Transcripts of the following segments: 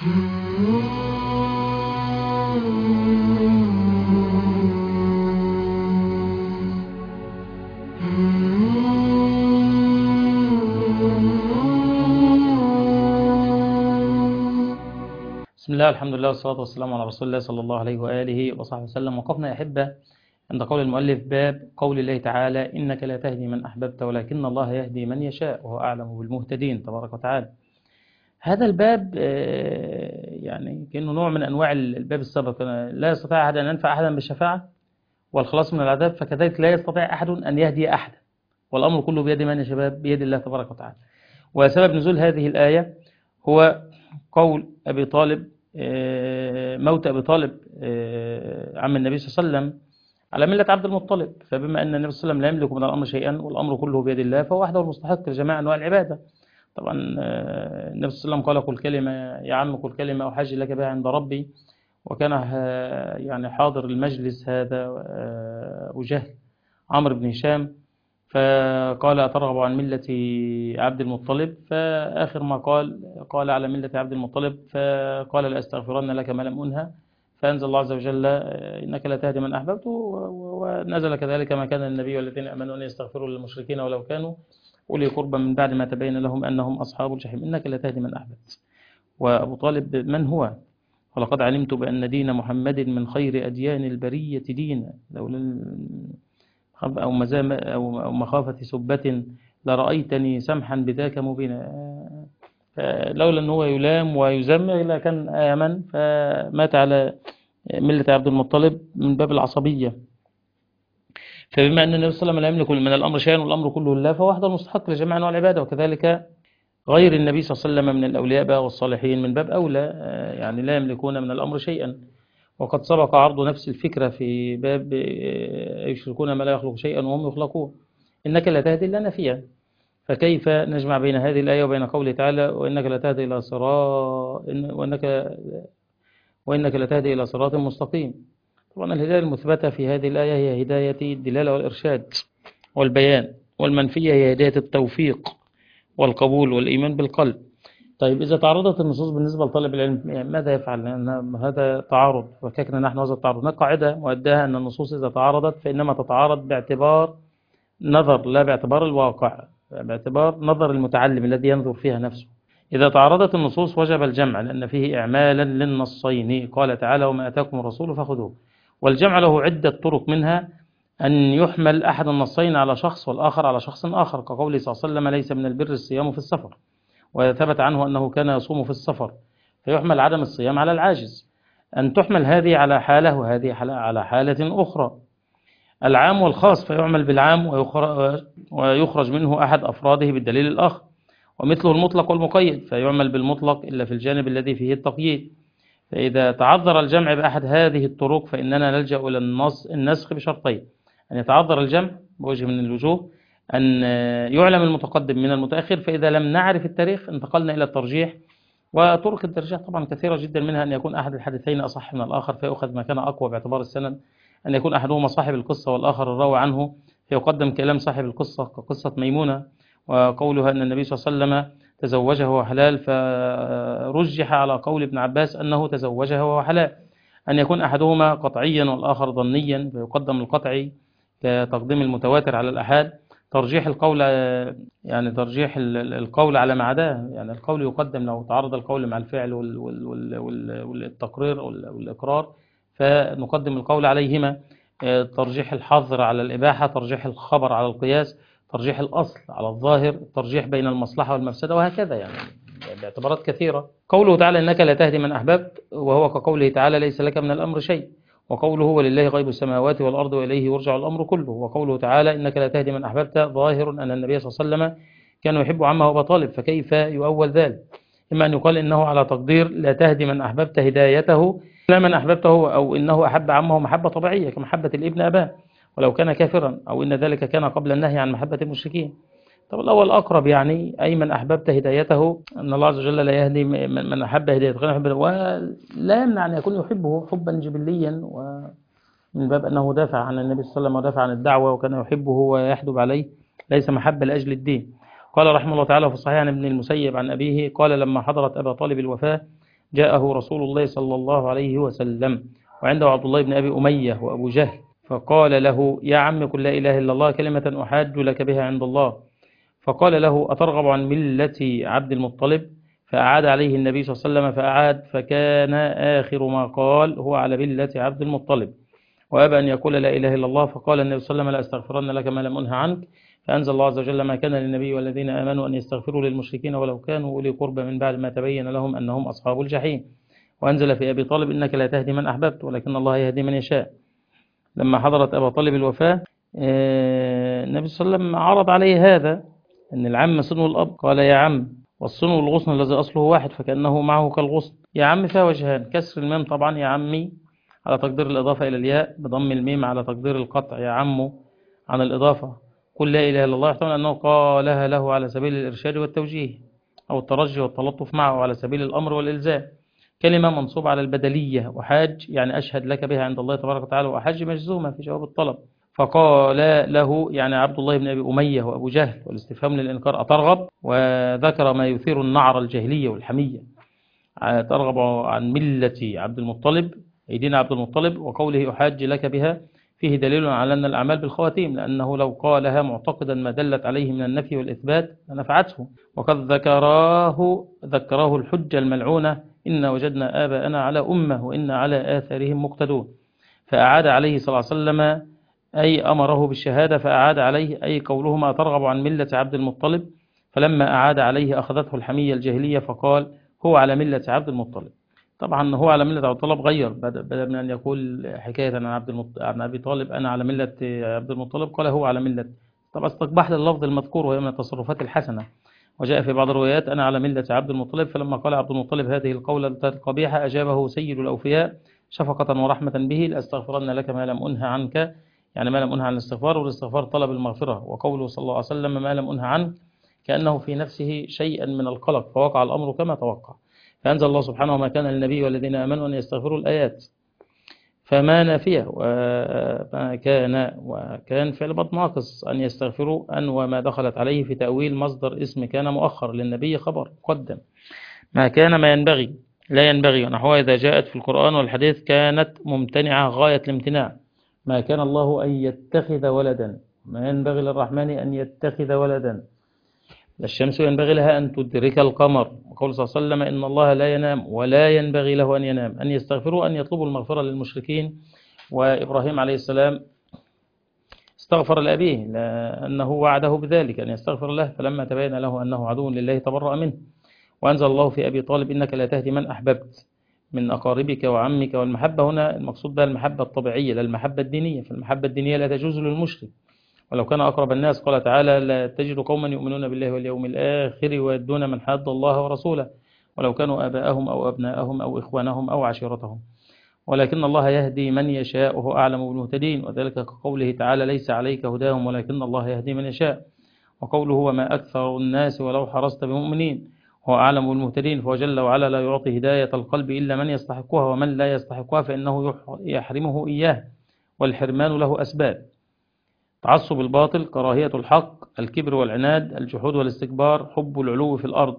بسم الله، الحمد لله، والصلاة والسلام على رسول الله صلى الله عليه وآله وصحبه وسلم. وقفنا يا أحبة عند قول المؤلف: باب قول الله تعالى: إنك لا تهدي من أحببت ولكن الله يهدي من يشاء وهو أعلم بالمهتدين تبارك وتعالى. هذا الباب يعني كأنه نوع من أنواع الباب السابق. لا يستطيع أحد أن ينفع أحدا بالشفاعة والخلاص من العذاب، فكذلك لا يستطيع أحد أن يهدي أحدا، والأمر كله بيد من يا شباب؟ بيد الله تبارك وتعالى. وسبب نزول هذه الآية هو قول أبي طالب، موت أبي طالب عم النبي صلى الله عليه وسلم على ملة عبد المطلب. فبما أن النبي صلى الله عليه وسلم لا يملك من الأمر شيئا والأمر كله بيد الله، فهو وحده المستحق لجميع أنواع العبادة. طبعا النبي صلى الله عليه وسلم قال: قل كلمة يا عم، قل كلمة أحاج لك بها عند ربي. وكان يعني حاضر المجلس هذا أبو جهل عمرو بن هشام، فقال: أترغب عن ملة عبد المطلب؟ فآخر ما قال: على ملة عبد المطلب. فقال: لأستغفرن لك ما لم أنهى. فأنزل الله عز وجل: إنك لا تهدي من أحببت. ونزل كذلك: ما كان النبي والذين آمنوا أن يستغفروا للمشركين ولو كانوا أولي قربى من بعد ما تبين لهم أنهم أصحاب الجحيم. إنك لا تهدي من أحببت. وأبو طالب من هو؟ ولقد علمت بأن دين محمد من خير أديان البرية دينا، لولا أو مخافة سبة لرأيتني سمحا بذاك مبينا. لولا أنه يلام ويذم لكان آمن، فمات على ملة عبد المطلب من باب العصبية. فبما أن النبي صلى الله عليه وسلم لا يملك من الأمر شيئا والأمر كله لله، فهو وحده المستحق لجميع أنواع العبادة. وكذلك غير النبي صلى الله عليه وسلم من الأولياء والصالحين من باب أولى، يعني لا يملكون من الأمر شيئا. وقد سبق عرض نفس الفكرة في باب يشركون ما لا يخلق شيئا وهم يخلقون. إنك لا تهدي إلا نافيا، فكيف نجمع بين هذه الآية وبين قوله تعالى: وإنك لا تهدي إلى صراط وإنك لا تهدي إلى صراط مستقيم. طبعا الهداية المثبتة في هذه الآية هي هداية الدلالة والإرشاد والبيان، والمنفية هي هداية التوفيق والقبول والإيمان بالقلب. طيب إذا تعرضت النصوص بالنسبة لطالب العلم ماذا يفعل؟ لأن هذا تعارض، وكيفنا نحن هذا التعارض؟ هناك قاعدة مؤداها أن النصوص إذا تعارضت فإنما تتعارض باعتبار نظر، لا باعتبار الواقع، باعتبار نظر المتعلم الذي ينظر فيها نفسه. إذا تعارضت النصوص وجب الجمع، لأن فيه إعمالا للنصين. قال تعالى: وما أتاكم الرسول فخذوه. والجمع له عدة طرق، منها أن يحمل أحد النصين على شخص والآخر على شخص آخر، كقوله صلى الله عليه وسلم: ليس من البر الصيام في السفر. وثبت عنه أنه كان يصوم في السفر، فيحمل عدم الصيام على العاجز. أن تحمل هذه على حالة وهذه على حالة أخرى. العام والخاص، فيعمل بالعام ويخرج منه أحد أفراده بالدليل الآخر. ومثله المطلق والمقيد، فيعمل بالمطلق إلا في الجانب الذي فيه التقييد. فإذا تعذر الجمع بأحد هذه الطرق فإننا نلجأ إلى النسخ بشرطين: أن يتعذر الجمع بوجه من الوجوه، أن يعلم المتقدم من المتأخر، فإذا لم نعرف التاريخ انتقلنا إلى الترجيح. وطرق الترجيح طبعا كثيرة جدا، منها أن يكون أحد الحديثين أصح من الآخر فيأخذ ما كان أقوى باعتبار السند، أن يكون أحدهما صاحب القصة والآخر الراوي عنه فيقدم كلام صاحب القصة، كقصة ميمونة وقولها أن النبي صلى الله عليه وسلم تزوجه وهو حلال، فرجح على قول ابن عباس أنه تزوجه وهو حلال. أن يكون أحدهما قطعيا والآخر ظنيا فيقدم القطعي كتقديم المتواتر على الأحاد. ترجيح القول، يعني ترجيح القول على ما عداه، يعني القول يقدم لو تعارض القول مع الفعل والتقرير والإقرار، فنقدم القول عليهما. ترجيح الحظر على الإباحة، ترجيح الخبر على القياس، ترجيح الأصل على الظاهر، الترجيح بين المصلحة والمفسدة، وهكذا يعني باعتبارات كثيرة. قوله تعالى: إنك لا تهدي من أحببت، وهو كقوله تعالى: ليس لك من الأمر شيء. وقوله: ولله غيب السماوات والأرض وإليه يرجع الأمر كله. وقوله تعالى: إنك لا تهدي من أحببت، ظاهر أن النبي صلى الله عليه وسلم كان يحب عمه أبا طالب، فكيف يؤول ذلك؟ إما أن يقال إنه على تقدير لا تهدي من أحببت هدايته لا من أحببته، أو إنه أحب عمه محبة طبيعية كمحبة الابن أباه ولو كان كافرا، أو إن ذلك كان قبل النهي عن محبة المشركين. طب الأول أقرب، يعني أي من أحببت هدايته، أن الله عز وجل لا يهدي من أحب هدايته، ولا يمنع أن يكون يحبه حبا جبليا، ومن باب أنه دافع عن النبي صلى الله عليه وسلم ودافع عن الدعوة وكان يحبه ويحدب عليه، ليس محبة لأجل الدين. قال رحمه الله تعالى في الصحيح عن ابن المسيب عن أبيه قال: لما حضرت أبا طالب الوفاة جاءه رسول الله صلى الله عليه وسلم وعنده عبد الله بن أبي أمية وأبو جهل، فقال له: يا عم قل لا إله إلا الله كلمة أحاج لك بها عند الله. فقال له: أترغب عن ملة عبد المطلب؟ فأعاد عليه النبي صلى الله عليه وسلم فأعاد، فكان آخر ما قال: هو على ملة عبد المطلب. وأبى أن يقول لا إله إلا الله. فقال النبي صلى الله عليه وسلم: لا أستغفرن لك ما لم أنه عنك. فأنزل الله عز وجل: ما كان للنبي والذين آمنوا أن يستغفروا للمشركين ولو كانوا أولي قربى من بعد ما تبين لهم أنهم أصحاب الجحيم. وأنزل في أبي طالب: إنك لا تهدي من أحببت ولكن الله يهدي من يشاء. لما حضرت أبا طالب الوفاة، النبي صلى الله عليه وسلم عرض عليه هذا، أن العم صنو الأب. قال: يا عم، والصنو الغصن الذي أصله واحد فكأنه معه كالغصن. يا عم فيها وجهان: كسر الميم طبعا يا عمي على تقدير الإضافة إلى الياء، بضم الميم على تقدير القطع يا عمه عن الإضافة. قل لا إله إلا الله يحتمل أنه قالها له على سبيل الإرشاد والتوجيه أو الترجي والتلطف معه على سبيل الأمر والإلزام. كلمة منصوب على البدلية، وحاج يعني أشهد لك بها عند الله تبارك وتعالى، وحج مجزومة في جواب الطلب. فقال له يعني عبد الله بن أبي أمية وأبو جهل، والاستفهام للإنكار: أترغب؟ وذكر ما يثير النعر الجاهلية والحمية: ترغب عن ملة عبد المطلب، أي دين عبد المطلب. وقوله أحاج لك بها فيه دليل على أن الأعمال بالخواتيم، لأنه لو قالها معتقدا ما دلت عليه من النفي والإثبات لنفعته. وقد ذكراه الحجة الملعونة: إن وجدنا آباءنا على أمة وإن على آثارهم مقتدون. فأعاد عليه صلى الله عليه وسلم، أي أمره بالشهادة، فأعاد عليه، أي قوله: ما ترغب عن ملة عبد المطلب. فلما أعاد عليه أخذته الحمية الجاهلية فقال: هو على ملة عبد المطلب. طبعا هو على ملة عبد المطلب غير، بدل من أن يقول حكاية عن أبي طالب أنا على ملة عبد المطلب، قال هو على ملة. طبعا استقبح لللفظ المذكور، وهي من التصرفات الحسنة. وجاء في بعض الروايات: أنا على ملة عبد المطلب. فلما قال عبد المطلب هذه القولة القبيحة أجابه سيد الأوفياء شفقة ورحمة به: لأستغفرن لك ما لم أنه عنك، يعني ما لم أنه عن الاستغفار، والاستغفار طلب المغفرة. وقوله صلى الله عليه وسلم: ما لم أنه عنك، كأنه في نفسه شيئا من القلق، فوقع الأمر كما توقع. فأنزل الله سبحانه: ما كان للنبي والذين آمنوا أن يستغفروا الآيات. فما نافية، وما وكان فعل بط ناقص أن يستغفروا، أن وما دخلت عليه في تأويل مصدر اسم كان مؤخر، للنبي خبر مقدم. ما كان ما ينبغي، لا ينبغي، ونحوها إذا جاءت في القرآن والحديث كانت ممتنعة غاية الامتناع. ما كان الله أن يتخذ ولدا، ما ينبغي للرحمن أن يتخذ ولدا. الشمس ينبغي لها أن تدرك القمر. وقول صلى الله عليه وسلم: إن الله لا ينام ولا ينبغي له أن ينام. أن يستغفروا، أن يطلبوا المغفرة للمشركين. وإبراهيم عليه السلام استغفر لأبيه لأنه وعده بذلك أن يستغفر له، فلما تبين له أنه عدو لله تبرأ منه. وأنزل الله في أبي طالب: إنك لا تهدي من أحببت من أقاربك وعمك. والمحبة هنا المقصود بها المحبة الطبيعية لا المحبة الدينية، فالمحبة الدينية لا تجوز للمشرك ولو كان أقرب الناس. قال تعالى: لا تجد قوما يؤمنون بالله واليوم الآخر ويدون من حاد الله ورسوله ولو كانوا آباءهم أو أبناءهم أو إخوانهم أو عشيرتهم ولكن الله يهدي من يشاء وهو أعلم بالمهتدين. وذلك كقوله تعالى: ليس عليك هداهم ولكن الله يهدي من يشاء. وقوله: وما أكثر الناس ولو حرصت بمؤمنين، هو أعلم بالمهتدين. فهو جل وعلا لا يعطي هداية القلب إلا من يستحقها، ومن لا يستحقها فإنه يحرمه إياه، والحرمان له أسباب: تعصب الباطل، كراهية الحق، الكبر والعناد، الجحود والاستكبار، حب العلو في الأرض.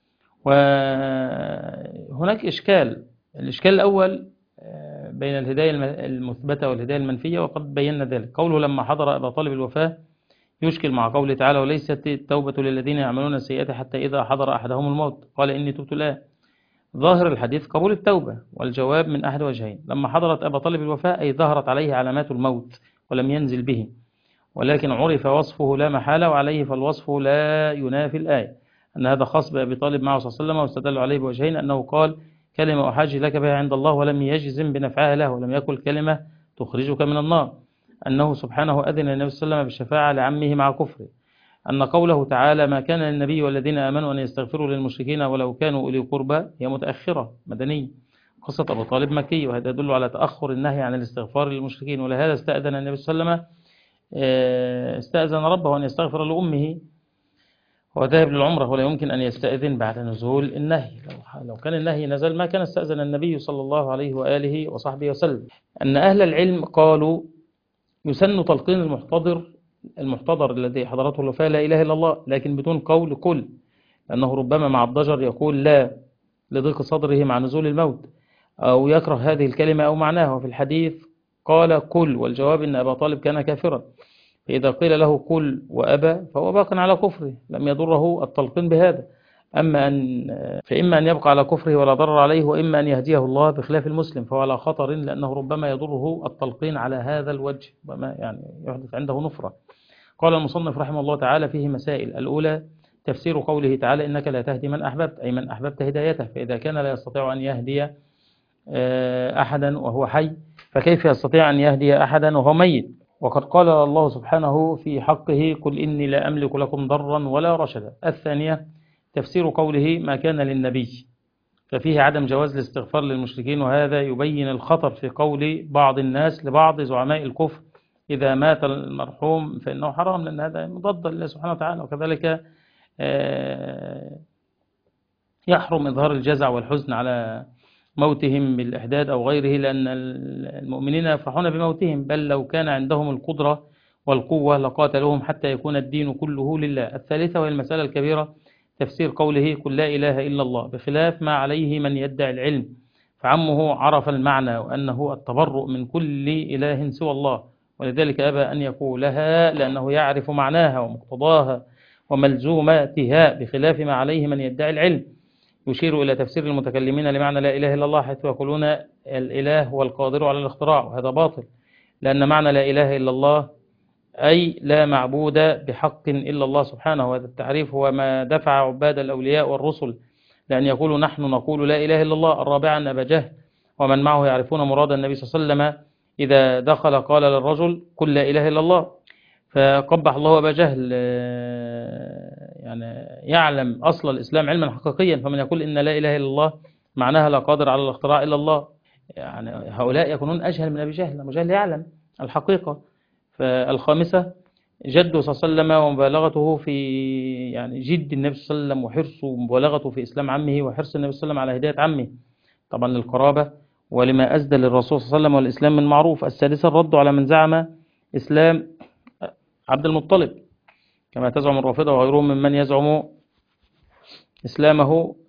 وهناك الإشكال الأول بين الهداية المثبتة والهداية المنفية، وقد بينا ذلك. قوله: لما حضر أبا طالب الوفاة، يشكل مع قوله تعالى: وليست التوبة للذين يعملون السيئات حتى إذا حضر أحدهم الموت قال إني تبت الآن. ظاهر الحديث قبول التوبة، والجواب من أحد وجهين: لما حضرت أبا طالب الوفاة أي ظهرت عليه علامات الموت ولم ينزل به، ولكن عرف وصفه لا محالة، وعليه فالوصف لا ينافي الآية، أن هذا خاص بأبي طالب معه صلى الله عليه وسلم. واستدل عليه بوجهين: أنه قال كلمة أحاج لك بها عند الله ولم يجزم بنفعها له، ولم يقل كلمة تخرجك من النار. أنه سبحانه أذن النبي صلى الله عليه وسلم بالشفاعة لعمه مع كفره. أن قوله تعالى: ما كان للنبي والذين آمنوا أن يستغفروا للمشركين ولو كانوا أولي قربى، هي متأخرة مدنية. قصة أبو طالب مكي، وهذا يدل على تأخر النهي عن الاستغفار للمشركين. ولهذا استأذن النبي صلى الله عليه وسلم استأذن ربه أن يستغفر لأمه، هو ذاهب للعمرة ولا يمكن أن يستأذن بعد نزول النهي. لو كان النهي نزل ما كان استأذن النبي صلى الله عليه وآله وصحبه وسلم. أن أهل العلم قالوا: يسن تلقين المحتضر الذي حضرته الوفاة لا إله إلا الله، لكن بدون قول كل، لأنه ربما مع الضجر يقول لا، لضيق صدره مع نزول الموت، أو يكره هذه الكلمة أو معناها. وفي الحديث قال كل، والجواب أن أبا طالب كان كافرا، فإذا قيل له كل وأبى فهو باق على كفره، لم يضره التلقين بهذا. فإما أن يبقى على كفره ولا ضرر عليه، وإما أن يهديه الله بخلاف المسلم، فهو على خطر، لأنه ربما يضره التلقين على هذا الوجه، يعني يحدث عنده نفرة. قال المصنف رحمه الله تعالى فيه مسائل. الأولى تفسير قوله تعالى إنك لا تهدي من أحببت، أي من أحببت هدايته، فإذا كان لا يستطيع أن يهدي أحدا وهو حي، فكيف يستطيع أن يهدي أحدا وهو ميت؟ وقد قال الله سبحانه في حقه قل إني لا أملك لكم ضرا ولا رشدا. الثانية تفسير قوله ما كان للنبي، ففيه عدم جواز الاستغفار للمشركين، وهذا يبين الخطر في قول بعض الناس لبعض زعماء الكفر إذا مات المرحوم فإنه حرام، لأن هذا مضاد لله سبحانه وتعالى. وكذلك يحرم إظهار الجزع والحزن على موتهم بالإحداد أو غيره، لأن المؤمنين يفرحون بموتهم، بل لو كان عندهم القدرة والقوة لقاتلوهم حتى يكون الدين كله لله. الثالثة وهي المسألة الكبيرة تفسير قوله قل لا إله إلا الله، بخلاف ما عليه من يدعي العلم، فعمه عرف المعنى وأنه التبرؤ من كل إله سوى الله، ولذلك أبى أن يقولها لأنه يعرف معناها ومقتضاها وملزوماتها، بخلاف ما عليه من يدعي العلم. يشير إلى تفسير المتكلمين لمعنى لا إله إلا الله، حيث يقولون الإله هو القادر على الاختراع، وهذا باطل، لأن معنى لا إله إلا الله أي لا معبود بحق إلا الله سبحانه. وهذا التعريف هو ما دفع عباد الأولياء والرسل لأن يقولوا نحن نقول لا إله إلا الله. الرابع أن أبا جهل ومن معه يعرفون مراد النبي صلى الله عليه وسلم إذا دخل قال للرجل قل لا إله إلا الله، فقبح الله أبا جهل، يعني يعلم أصل الإسلام علما حقيقيا، فمن يقول إن لا إله إلا الله معناها لا قادر على الاختراع إلا الله، يعني هؤلاء يكونون أجهل من أبي جهل. أبو جهل يعلم الحقيقة. فالخامسة جده صلى الله عليه وسلم ومبالغته في يعني جد النبي صلى الله عليه وسلم، وحرصه ومبالغته في إسلام عمه، وحرص النبي صلى الله عليه وسلم على هداية عمه طبعا للقرابة ولما أسدى للرسول صلى الله عليه وسلم والإسلام من معروف. السادسة الرد على من زعم إسلام عبد المطلب كما تزعم الرافضة وغيرهم ممن يزعم إسلامه،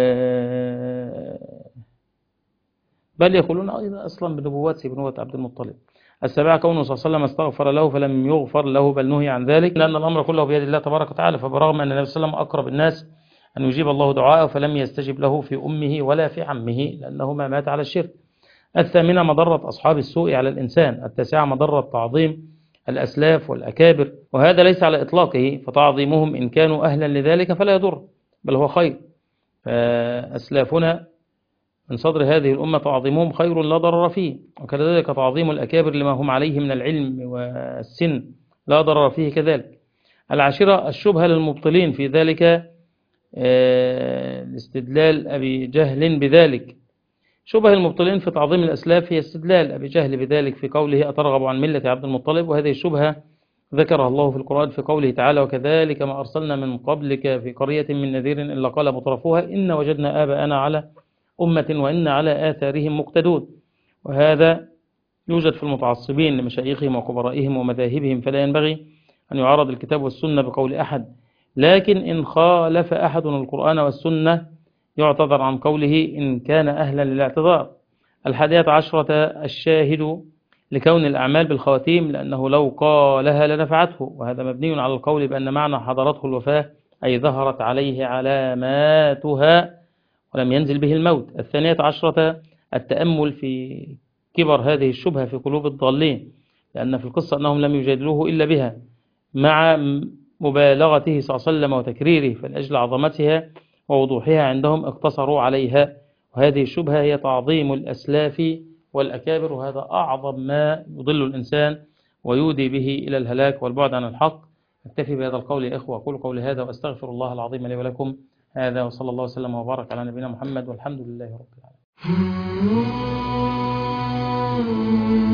بل يقولون أيضا أصلا بنبوة عبد المطلب. السابعة كونه صلى الله عليه وسلم استغفر له فلم يغفر له بل نهي عن ذلك، لأن الأمر كله بيد الله تبارك وتعالى، فبرغم أن النبي صلى الله عليه وسلم أقرب الناس أن يجيب الله دعاءه فلم يستجب له في أمه ولا في عمه لأنهما مات على الشرك. الثامنة مضرة أصحاب السوء على الإنسان. التاسعة مضرة تعظيم الأسلاف والأكابر، وهذا ليس على إطلاقه، فتعظيمهم إن كانوا أهلا لذلك فلا يضر بل هو خير. فأسلافنا من صدر هذه الأمة تعظيمهم خير لا ضرر فيه، وكذلك تعظيم الأكابر لما هم عليه من العلم والسن لا ضرر فيه كذلك. العاشرة الشبهة للمبطلين في ذلك، استدلال أبي جهل بذلك. شبه المبطلين في تعظيم الأسلاف هي استدلال أبي جهل بذلك في قوله أترغب عن ملة عبد المطلب، وهذه الشبهة ذكرها الله في القرآن في قوله تعالى وكذلك ما أرسلنا من قبلك في قرية من نذير إلا قال مترفوها إن وجدنا آباءنا على أمة وإن على آثارهم مقتدون. وهذا يوجد في المتعصبين لمشايخهم وكبرائهم ومذاهبهم، فلا ينبغي أن يعارض الكتاب والسنة بقول أحد، لكن إن خالف أحد القرآن والسنة يعتذر عن قوله إن كان أهلا للاعتذار. 11 الشاهد لكون الأعمال بالخواتيم، لأنه لو قالها لنفعته، وهذا مبني على القول بأن معنى حضرته الوفاة أي ظهرت عليه علاماتها ولم ينزل به الموت. 12 التأمل في كبر هذه الشبهة في قلوب الضالين، لأن في القصة أنهم لم يجادلوه إلا بها مع مبالغته صلى الله عليه وسلم وتكريره، فلأجل عظمتها ووضوحها عندهم اقتصروا عليها. وهذه الشبهة هي تعظيم الأسلاف والأكابر، وهذا أعظم ما يضل الإنسان ويودي به إلى الهلاك والبعد عن الحق. أكتفي بهذا القول يا إخوة، أقول قولي هذا وأستغفر الله العظيم لي ولكم. هذا وصلى الله وسلم وبارك على نبينا محمد والحمد لله رب العالمين.